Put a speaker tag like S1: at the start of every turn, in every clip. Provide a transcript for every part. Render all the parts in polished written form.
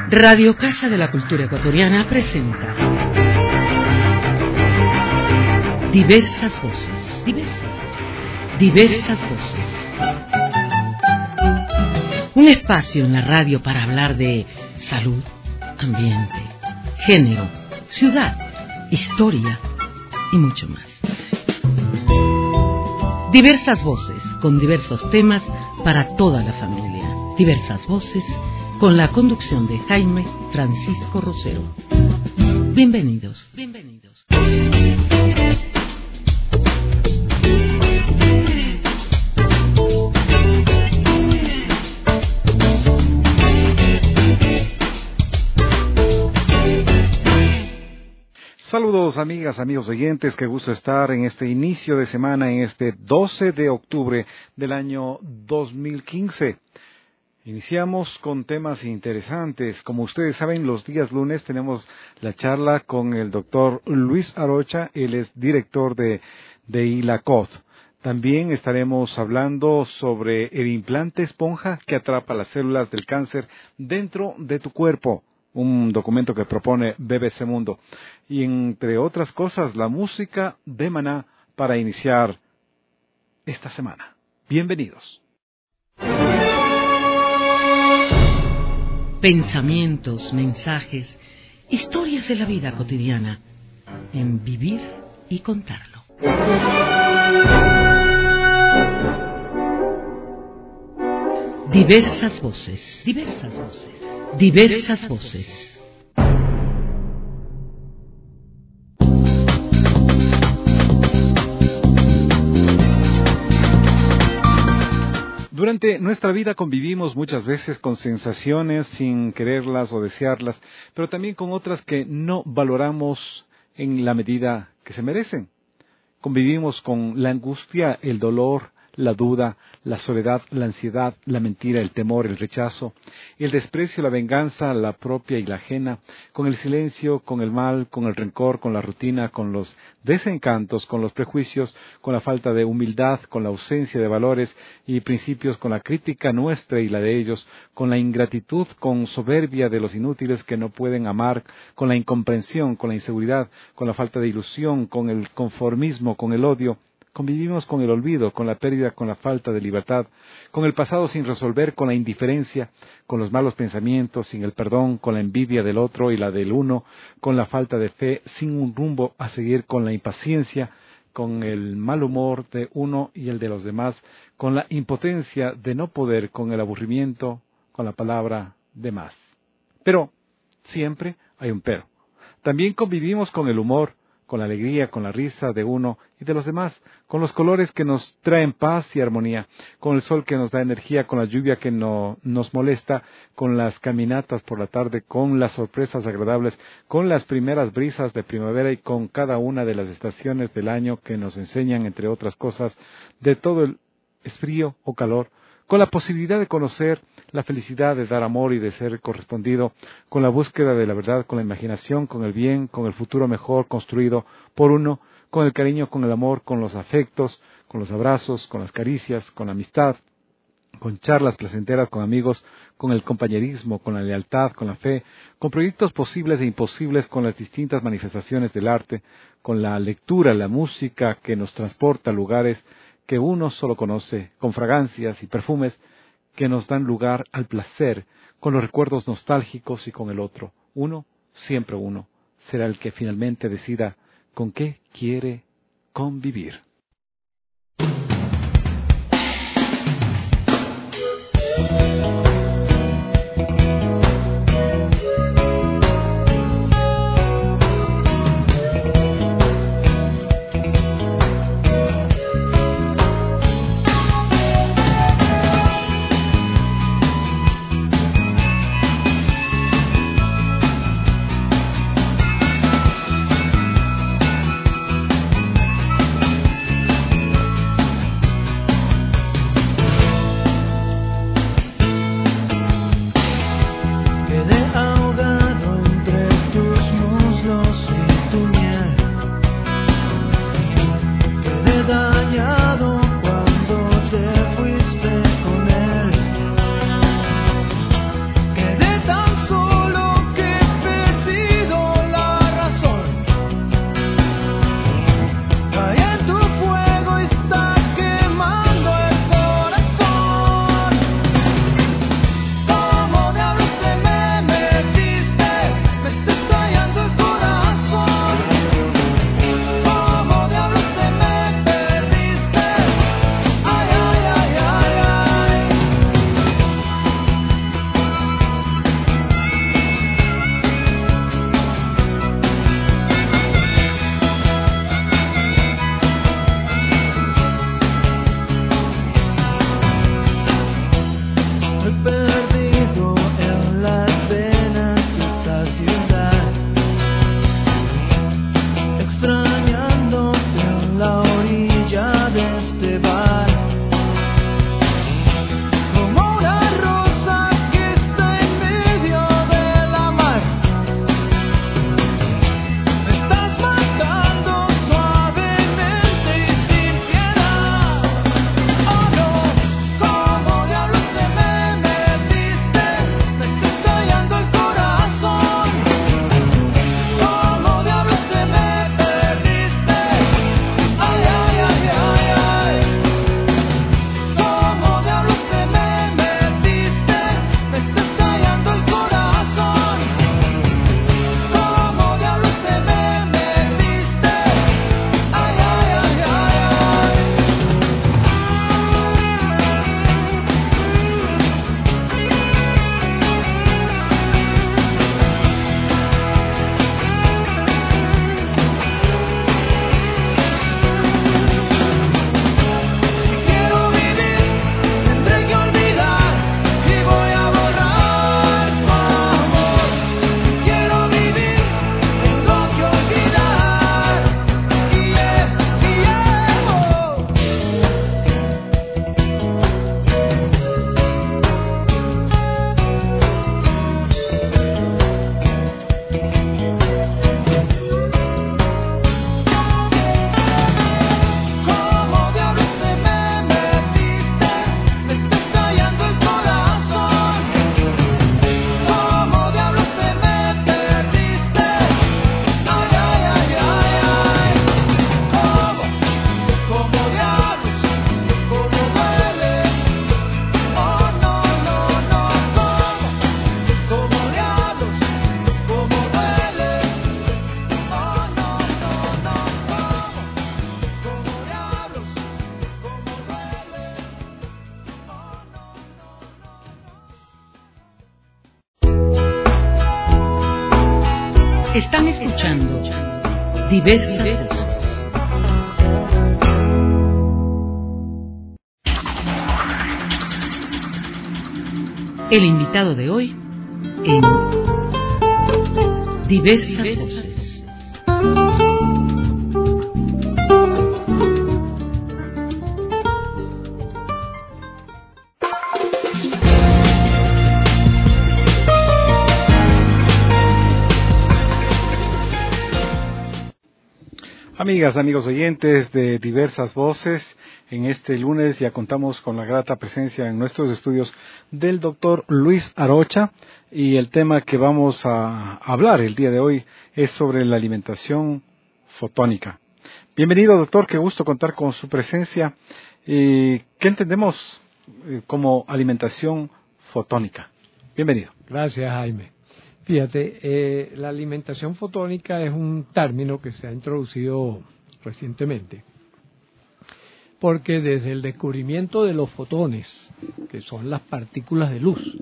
S1: Radio Casa de la Cultura Ecuatoriana presenta Diversas Voces. Diversas Voces. Un espacio en la radio para hablar de salud, ambiente, género, ciudad, historia y mucho más. Diversas voces con diversos temas para toda la familia. Diversas voces con la conducción de Jaime Francisco Rosero. Bienvenidos.
S2: Saludos amigas, amigos oyentes, qué gusto estar en este inicio de semana, en este 12 de octubre del año 2015. Iniciamos con temas interesantes. Como ustedes saben, los días lunes tenemos la charla con el doctor Luis Arocha, él es director de ILACOT. También estaremos hablando sobre el implante esponja que atrapa las células del cáncer dentro de tu cuerpo. Un documento que propone BBC Mundo. Y entre otras cosas, la música de Maná para iniciar esta semana. Bienvenidos.
S1: Pensamientos, mensajes, historias de la vida cotidiana en Vivir y Contarlo. Diversas voces. Diversas voces.
S2: Durante nuestra vida convivimos muchas veces con sensaciones sin quererlas o desearlas, pero también con otras que no valoramos en la medida que se merecen. Convivimos con la angustia, el dolor, la duda, la soledad, la ansiedad, la mentira, el temor, el rechazo, el desprecio, la venganza, la propia y la ajena, con el silencio, con el mal, con el rencor, con la rutina, con los desencantos, con los prejuicios, con la falta de humildad, con la ausencia de valores y principios, con la crítica nuestra y la de ellos, con la ingratitud, con soberbia de los inútiles que no pueden amar, con la incomprensión, con la inseguridad, con la falta de ilusión, con el conformismo, con el odio. Convivimos con el olvido, con la pérdida, con la falta de libertad, con el pasado sin resolver, con la indiferencia, con los malos pensamientos, sin el perdón, con la envidia del otro y la del uno, con la falta de fe, sin un rumbo a seguir, con la impaciencia, con el mal humor de uno y el de los demás, con la impotencia de no poder, con el aburrimiento, con la palabra de más. Pero siempre hay un pero. También convivimos con el humor, con la alegría, con la risa de uno y de los demás, con los colores que nos traen paz y armonía, con el sol que nos da energía, con la lluvia que no nos molesta, con las caminatas por la tarde, con las sorpresas agradables, con las primeras brisas de primavera y con cada una de las estaciones del año que nos enseñan, entre otras cosas, de todo el frío o calor, con la posibilidad de conocer la felicidad de dar amor y de ser correspondido, con la búsqueda de la verdad, con la imaginación, con el bien, con el futuro mejor construido por uno, con el cariño, con el amor, con los afectos, con los abrazos, con las caricias, con la amistad, con charlas placenteras con amigos, con el compañerismo, con la lealtad, con la fe, con proyectos posibles e imposibles, con las distintas manifestaciones del arte, con la lectura, la música que nos transporta a lugares que uno solo conoce, con fragancias y perfumes que nos dan lugar al placer, con los recuerdos nostálgicos y con el otro. Uno, siempre uno, será el que finalmente decida con qué quiere convivir.
S1: Están escuchando Diversas Voces. El invitado de hoy en Diversas Voces.
S2: Amigas, amigos oyentes de Diversas Voces, en este lunes ya contamos con la grata presencia en nuestros estudios del doctor Luis Arocha, y el tema que vamos a hablar el día de hoy es sobre la alimentación fotónica. Bienvenido, doctor, qué gusto contar con su presencia. ¿Qué entendemos como alimentación fotónica? Bienvenido.
S3: Gracias, Jaime. Fíjate, la alimentación fotónica es un término que se ha introducido recientemente, porque desde el descubrimiento de los fotones, que son las partículas de luz,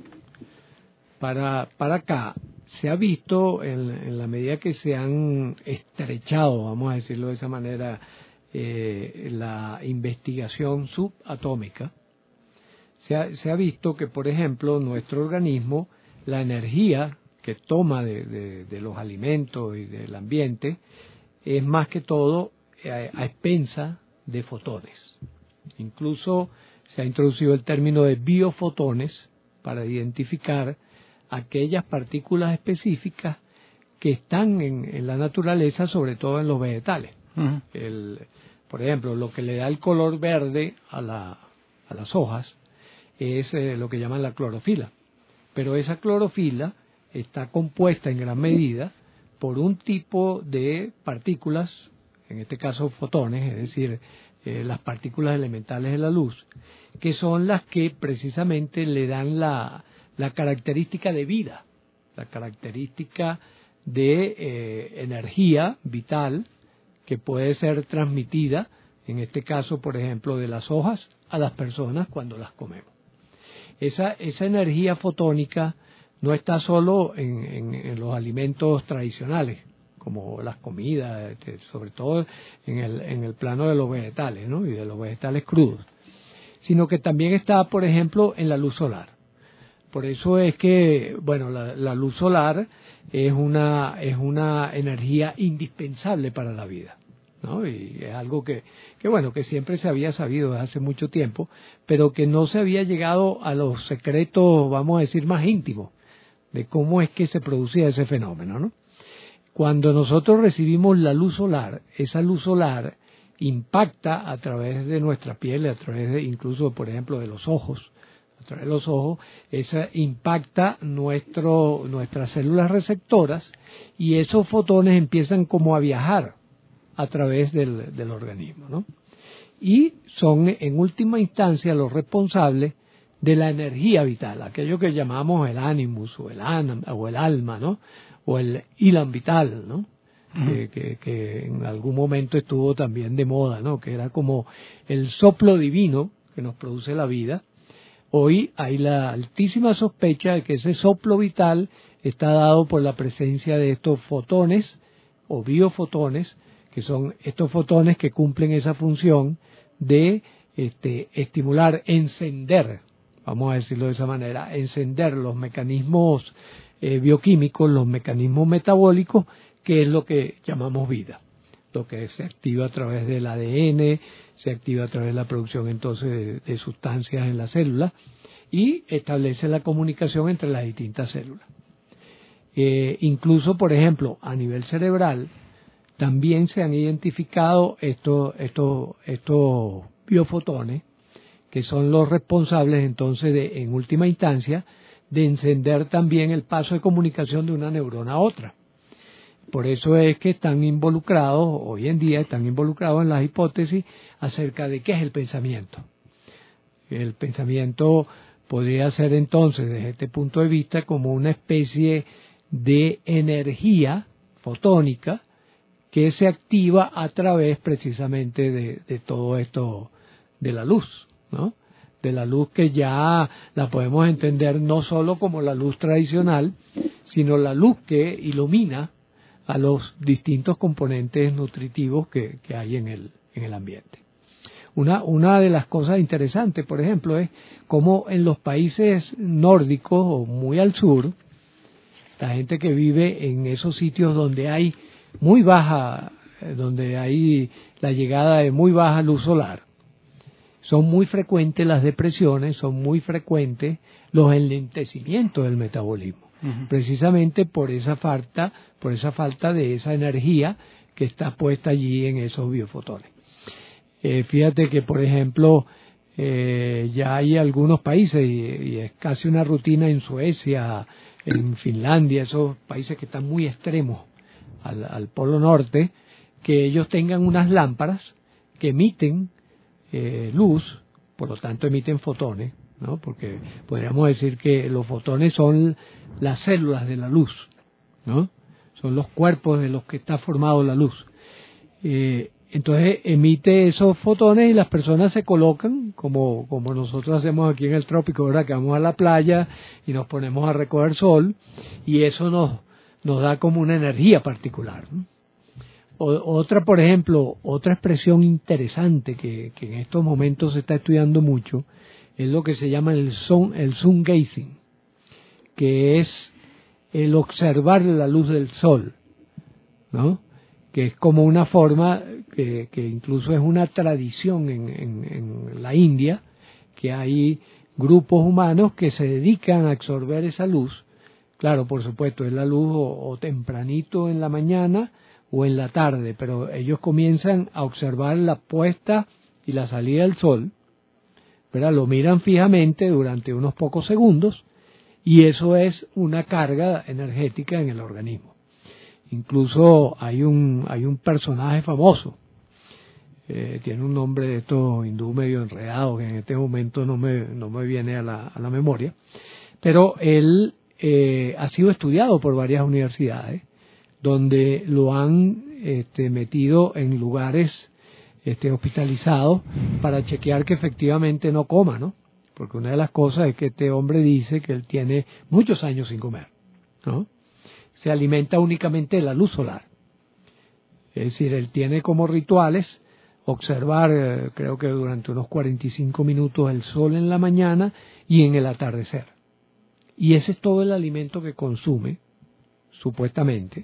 S3: para acá se ha visto, en la medida que se han estrechado, vamos a decirlo de esa manera, la investigación subatómica, se ha visto que, por ejemplo, nuestro organismo, la energía que toma de los alimentos y del ambiente es más que todo a expensa de fotones. Incluso se ha introducido el término de biofotones para identificar aquellas partículas específicas que están en la naturaleza, sobre todo en los vegetales. Uh-huh. Por ejemplo, lo que le da el color verde a las hojas es lo que llaman la clorofila. Pero esa clorofila está compuesta en gran medida por un tipo de partículas, en este caso fotones, es decir, las partículas elementales de la luz, que son las que precisamente le dan la característica de vida, la característica de energía vital que puede ser transmitida, en este caso, por ejemplo, de las hojas a las personas cuando las comemos. Esa energía fotónica no está solo en los alimentos tradicionales, como las comidas, sobre todo en el plano de los vegetales, ¿no? Y de los vegetales crudos, sino que también está, por ejemplo, en la luz solar. Por eso es que, bueno, la luz solar es una energía indispensable para la vida, ¿no? Y es algo que siempre se había sabido desde hace mucho tiempo, pero que no se había llegado a los secretos, vamos a decir, más íntimos de cómo es que se producía ese fenómeno, ¿no? Cuando nosotros recibimos la luz solar, esa luz solar impacta a través de nuestra piel, a través de, incluso, por ejemplo, de los ojos, a través de los ojos, esa impacta nuestras células receptoras, y esos fotones empiezan como a viajar a través del organismo, ¿no? Y son, en última instancia, los responsables de la energía vital, aquello que llamamos el animus o el alma, ¿no? O el ilan vital, ¿no? Uh-huh. Que en algún momento estuvo también de moda, ¿no? Que era como el soplo divino que nos produce la vida. Hoy hay la altísima sospecha de que ese soplo vital está dado por la presencia de estos fotones o biofotones, que son estos fotones que cumplen esa función de estimular, encender, vamos a decirlo de esa manera, encender los mecanismos bioquímicos, los mecanismos metabólicos, que es lo que llamamos vida, lo que se activa a través del ADN, se activa a través de la producción entonces de sustancias en la célula y establece la comunicación entre las distintas células. Incluso, por ejemplo, a nivel cerebral, también se han identificado estos biofotones, que son los responsables entonces en última instancia, de encender también el paso de comunicación de una neurona a otra. Por eso es que están involucrados, hoy en día están involucrados en las hipótesis acerca de qué es el pensamiento. El pensamiento podría ser entonces, desde este punto de vista, como una especie de energía fotónica que se activa a través precisamente de todo esto de la luz, ¿no? De la luz que ya la podemos entender no solo como la luz tradicional, sino la luz que ilumina a los distintos componentes nutritivos que hay en el ambiente. Una de las cosas interesantes, por ejemplo, es cómo en los países nórdicos o muy al sur, la gente que vive en esos sitios donde hay muy baja, donde hay la llegada de muy baja luz solar, son muy frecuentes las depresiones, son muy frecuentes los enlentecimientos del metabolismo, precisamente por esa falta de esa energía que está puesta allí en esos biofotones. Fíjate que, por ejemplo, ya hay algunos países, y es casi una rutina en Suecia, en Finlandia, esos países que están muy extremos al Polo Norte, que ellos tengan unas lámparas que emiten luz, por lo tanto emiten fotones, ¿no? Porque podríamos decir que los fotones son las células de la luz, ¿no? Son los cuerpos de los que está formado la luz. Entonces emite esos fotones y las personas se colocan, como nosotros hacemos aquí en el trópico, ¿verdad? Que vamos a la playa y nos ponemos a recoger sol, y eso nos da como una energía particular, ¿no? Otra, por ejemplo, otra expresión interesante que en estos momentos se está estudiando mucho es lo que se llama el sun gazing, que es el observar la luz del sol, ¿no? Que es como una forma que incluso es una tradición en la India, que hay grupos humanos que se dedican a absorber esa luz. Claro, por supuesto, es la luz o tempranito en la mañana o en la tarde, pero ellos comienzan a observar la puesta y la salida del sol, ¿verdad? Lo miran fijamente durante unos pocos segundos, y eso es una carga energética en el organismo. Incluso hay un personaje famoso, tiene un nombre de estos hindú medio enredado, que en este momento no me viene a la memoria, pero él ha sido estudiado por varias universidades, donde lo han metido en lugares hospitalizados para chequear que efectivamente no coma, ¿no? Porque una de las cosas es que este hombre dice que él tiene muchos años sin comer, ¿no? Se alimenta únicamente de la luz solar. Es decir, él tiene como rituales observar, creo que durante unos 45 minutos, el sol en la mañana y en el atardecer. Y ese es todo el alimento que consume, supuestamente.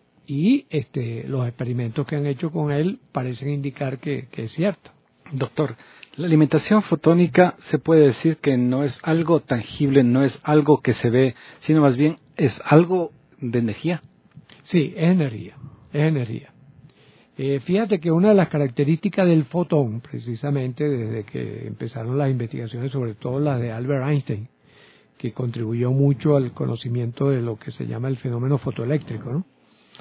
S3: Y los experimentos que han hecho con él parecen indicar que es cierto.
S2: Doctor, la alimentación fotónica se puede decir que no es algo tangible, no es algo que se ve, sino más bien es algo de energía.
S3: Sí, es energía, es energía. Fíjate que una de las características del fotón, precisamente desde que empezaron las investigaciones, sobre todo las de Albert Einstein, que contribuyó mucho al conocimiento de lo que se llama el fenómeno fotoeléctrico, ¿no?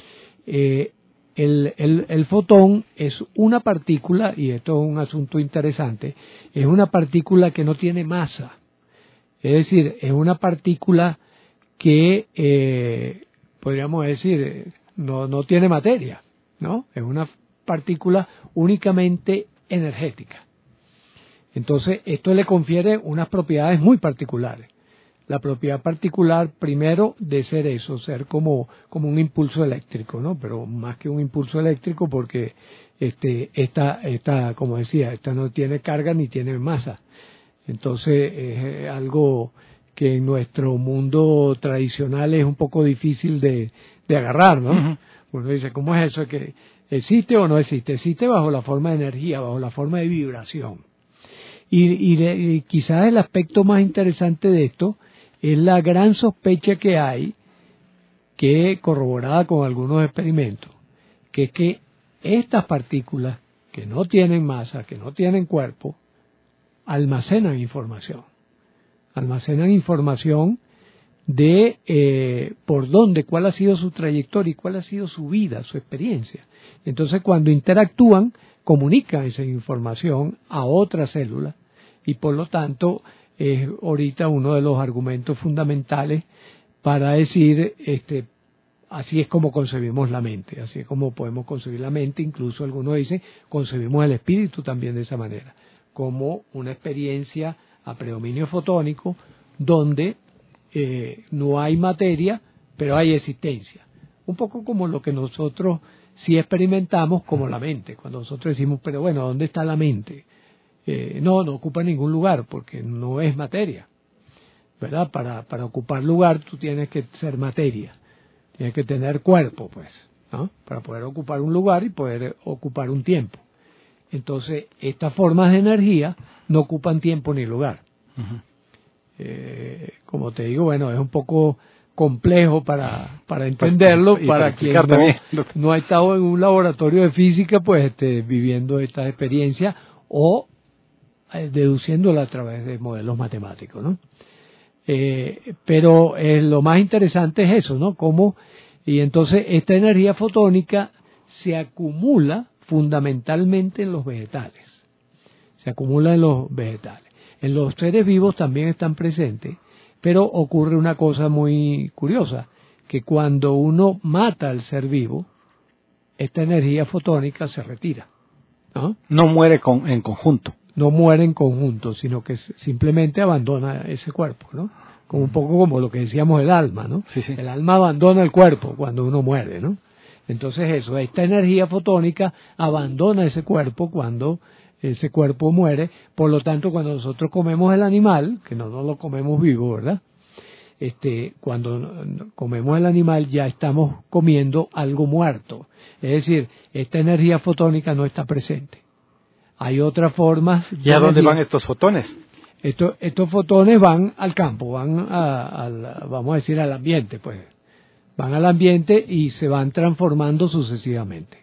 S3: El fotón es una partícula, y esto es un asunto interesante, es una partícula que no tiene masa. Es decir, es una partícula que, podríamos decir, no tiene materia, ¿no? Es una partícula únicamente energética. Entonces, esto le confiere unas propiedades muy particulares. La propiedad particular, primero, de ser eso, ser como un impulso eléctrico, ¿no? Pero más que un impulso eléctrico, porque esta, como decía, esta no tiene carga ni tiene masa. Entonces, es algo que en nuestro mundo tradicional es un poco difícil de agarrar, ¿no? Uh-huh. Uno dice, ¿cómo es eso? ¿Que existe o no existe? Existe bajo la forma de energía, bajo la forma de vibración. Y quizás el aspecto más interesante de esto es la gran sospecha que hay, que corroborada con algunos experimentos, que es que estas partículas que no tienen masa, que no tienen cuerpo, almacenan información de por dónde, cuál ha sido su trayectoria y cuál ha sido su vida, su experiencia. Entonces, cuando interactúan, comunican esa información a otras células, y por lo tanto es ahorita uno de los argumentos fundamentales para decir así es como concebimos la mente, así es como podemos concebir la mente. Incluso algunos dicen concebimos el espíritu también de esa manera, como una experiencia a predominio fotónico donde no hay materia pero hay existencia, un poco como lo que nosotros sí experimentamos como la mente. Cuando nosotros decimos, pero bueno, ¿dónde está la mente? No ocupa ningún lugar porque no es materia, ¿verdad? Para ocupar lugar tú tienes que ser materia, tienes que tener cuerpo, pues, ¿no? Para poder ocupar un lugar y poder ocupar un tiempo. Entonces, estas formas de energía no ocupan tiempo ni lugar.
S2: Uh-huh.
S3: Como te digo, bueno, es un poco complejo para entenderlo,
S2: pues,
S3: para quien no ha estado en un laboratorio de física, pues viviendo esta experiencia o deduciéndola a través de modelos matemáticos, ¿no? Pero lo más interesante es eso, ¿no? Y entonces esta energía fotónica se acumula fundamentalmente en los vegetales. Se acumula en los vegetales. En los seres vivos también están presentes, pero ocurre una cosa muy curiosa, que cuando uno mata al ser vivo, esta energía fotónica se retira, ¿no?
S2: No muere en conjunto.
S3: No muere en conjunto, sino que simplemente abandona ese cuerpo, ¿no? Como un poco como lo que decíamos el alma, ¿no?
S2: Sí, sí.
S3: El alma abandona el cuerpo cuando uno muere, ¿no? Entonces esta energía fotónica abandona ese cuerpo cuando ese cuerpo muere. Por lo tanto, cuando nosotros comemos el animal, que no lo comemos vivo, ¿verdad? Cuando comemos el animal ya estamos comiendo algo muerto. Es decir, esta energía fotónica no está presente. Hay otras formas.
S2: ¿Y a dónde van estos fotones?
S3: Estos fotones van al campo, van vamos a decir al ambiente, pues. Van al ambiente y se van transformando sucesivamente.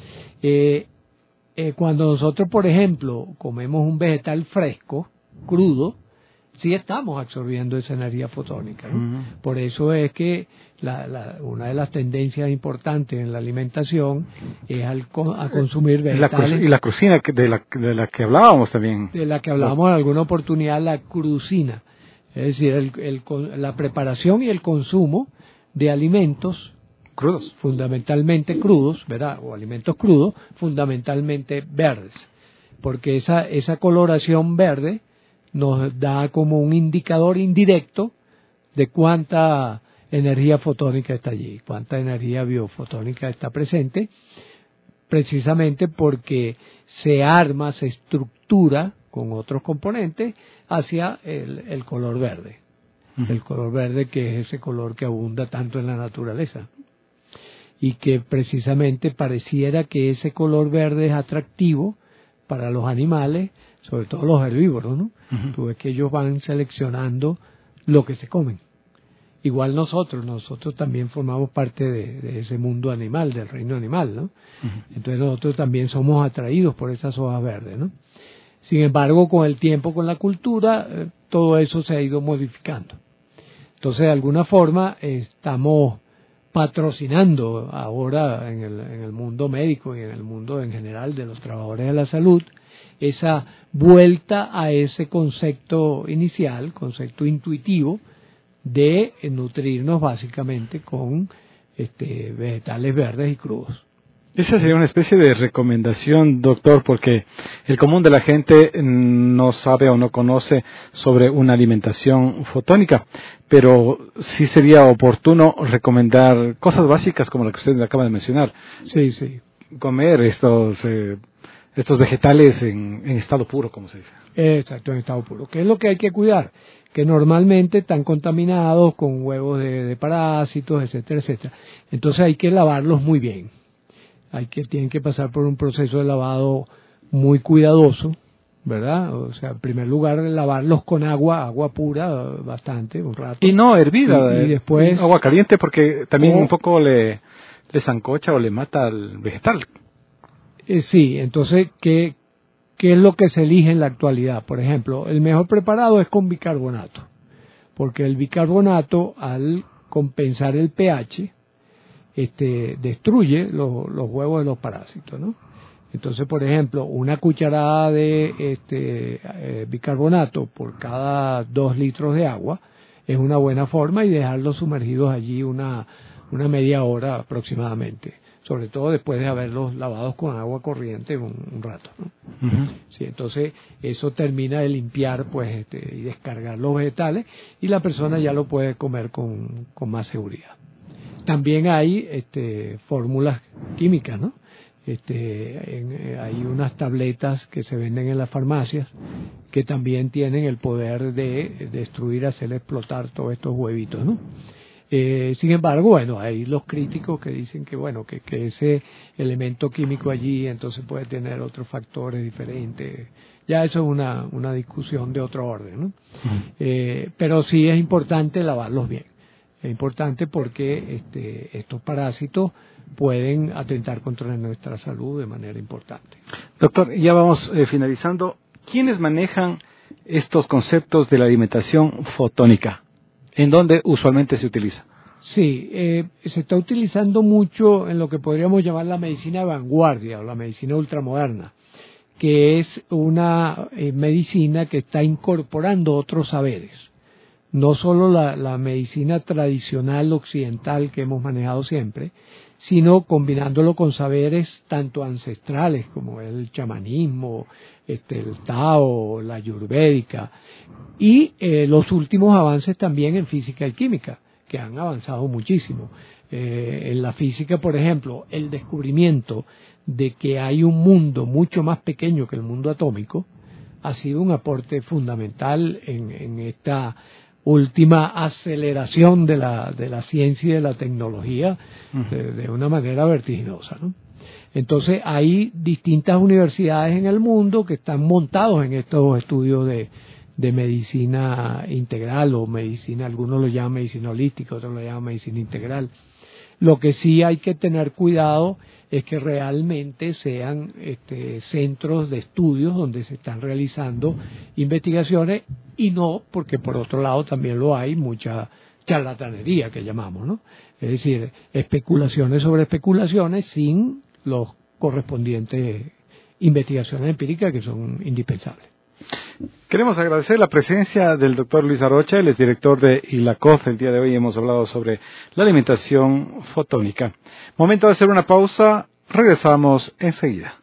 S3: Cuando nosotros, por ejemplo, comemos un vegetal fresco, crudo, sí estamos absorbiendo esa energía fotónica, ¿no? Uh-huh. Por eso es que una de las tendencias importantes en la alimentación es a consumir vegetales.
S2: Y la crucina de la que hablábamos también.
S3: De la que hablábamos en alguna oportunidad, la crucina. Es decir, la preparación y el consumo de alimentos
S2: crudos,
S3: fundamentalmente crudos, ¿verdad? O alimentos crudos, fundamentalmente verdes. Porque esa coloración verde nos da como un indicador indirecto de cuánta energía fotónica está allí, cuánta energía biofotónica está presente, precisamente porque se arma, se estructura con otros componentes hacia el color verde. Uh-huh. El color verde, que es ese color que abunda tanto en la naturaleza. Y que precisamente pareciera que ese color verde es atractivo para los animales, sobre todo los herbívoros, ¿no? Uh-huh. Tú ves que ellos van seleccionando lo que se comen. Igual nosotros también formamos parte de ese mundo animal, del reino animal, ¿no? Uh-huh. Entonces nosotros también somos atraídos por esas hojas verdes, ¿no? Sin embargo, con el tiempo, con la cultura, todo eso se ha ido modificando. Entonces, de alguna forma, estamos patrocinando ahora en el mundo médico y en el mundo en general de los trabajadores de la salud esa vuelta a ese concepto inicial, concepto intuitivo de nutrirnos básicamente con vegetales verdes y crudos.
S2: Esa sería una especie de recomendación, doctor, porque el común de la gente no sabe o no conoce sobre una alimentación fotónica, pero sí sería oportuno recomendar cosas básicas como la que usted acaba de mencionar.
S3: Sí, sí.
S2: Comer estos vegetales en estado puro, como se dice.
S3: Exacto, en estado puro. ¿Qué es lo que hay que cuidar? Que normalmente están contaminados con huevos de parásitos, etcétera, etcétera. Entonces hay que lavarlos muy bien. Tienen que pasar por un proceso de lavado muy cuidadoso, ¿verdad? O sea, en primer lugar, lavarlos con agua pura, bastante, un rato.
S2: Y no hervida,
S3: y después
S2: agua caliente, porque también un poco le sancocha o le mata al vegetal.
S3: Sí, entonces, ¿qué es lo que se elige en la actualidad? Por ejemplo, el mejor preparado es con bicarbonato, porque el bicarbonato, al compensar el pH, destruye los huevos de los parásitos, ¿no? Entonces, por ejemplo, una cucharada de bicarbonato por cada 2 litros de agua es una buena forma, y dejarlos sumergidos allí una media hora aproximadamente, sobre todo después de haberlos lavados con agua corriente un rato, ¿no? Uh-huh. Sí, entonces eso termina de limpiar, pues, y descargar los vegetales, y la persona ya lo puede comer con más seguridad. también hay fórmulas químicas, ¿no? Hay unas tabletas que se venden en las farmacias que también tienen el poder de destruir, hacer explotar todos estos huevitos, ¿no? Sin embargo, bueno, hay los críticos que dicen que, bueno, que ese elemento químico allí entonces puede tener otros factores diferentes. Ya eso es una discusión de otro orden, ¿no? Pero sí es importante lavarlos bien. Es importante porque estos parásitos pueden atentar contra nuestra salud de manera importante.
S2: Doctor, ya vamos finalizando. ¿Quiénes manejan estos conceptos de la alimentación fotónica? ¿En dónde usualmente se utiliza?
S3: Sí, se está utilizando mucho en lo que podríamos llamar la medicina de vanguardia o la medicina ultramoderna, que es una medicina que está incorporando otros saberes. No solo la medicina tradicional occidental que hemos manejado siempre, sino combinándolo con saberes tanto ancestrales como el chamanismo, el Tao, la ayurvédica, y los últimos avances también en física y química, que han avanzado muchísimo. En la física, por ejemplo, el descubrimiento de que hay un mundo mucho más pequeño que el mundo atómico ha sido un aporte fundamental en esta última aceleración de la ciencia y de la tecnología de una manera vertiginosa, ¿no? Entonces hay distintas universidades en el mundo que están montados en estos estudios de medicina integral o medicina, algunos lo llaman medicina holística, otros lo llaman medicina integral. Lo que sí hay que tener cuidado es que realmente sean centros de estudios donde se están realizando investigaciones y no, porque por otro lado también lo hay, mucha charlatanería que llamamos, ¿no? Es decir, especulaciones sobre especulaciones sin los correspondientes investigaciones empíricas que son indispensables.
S2: Queremos agradecer la presencia del doctor Luis Arocha, él es director de ILACOF. El día de hoy hemos hablado sobre la alimentación fotónica. Momento de hacer una pausa, regresamos enseguida.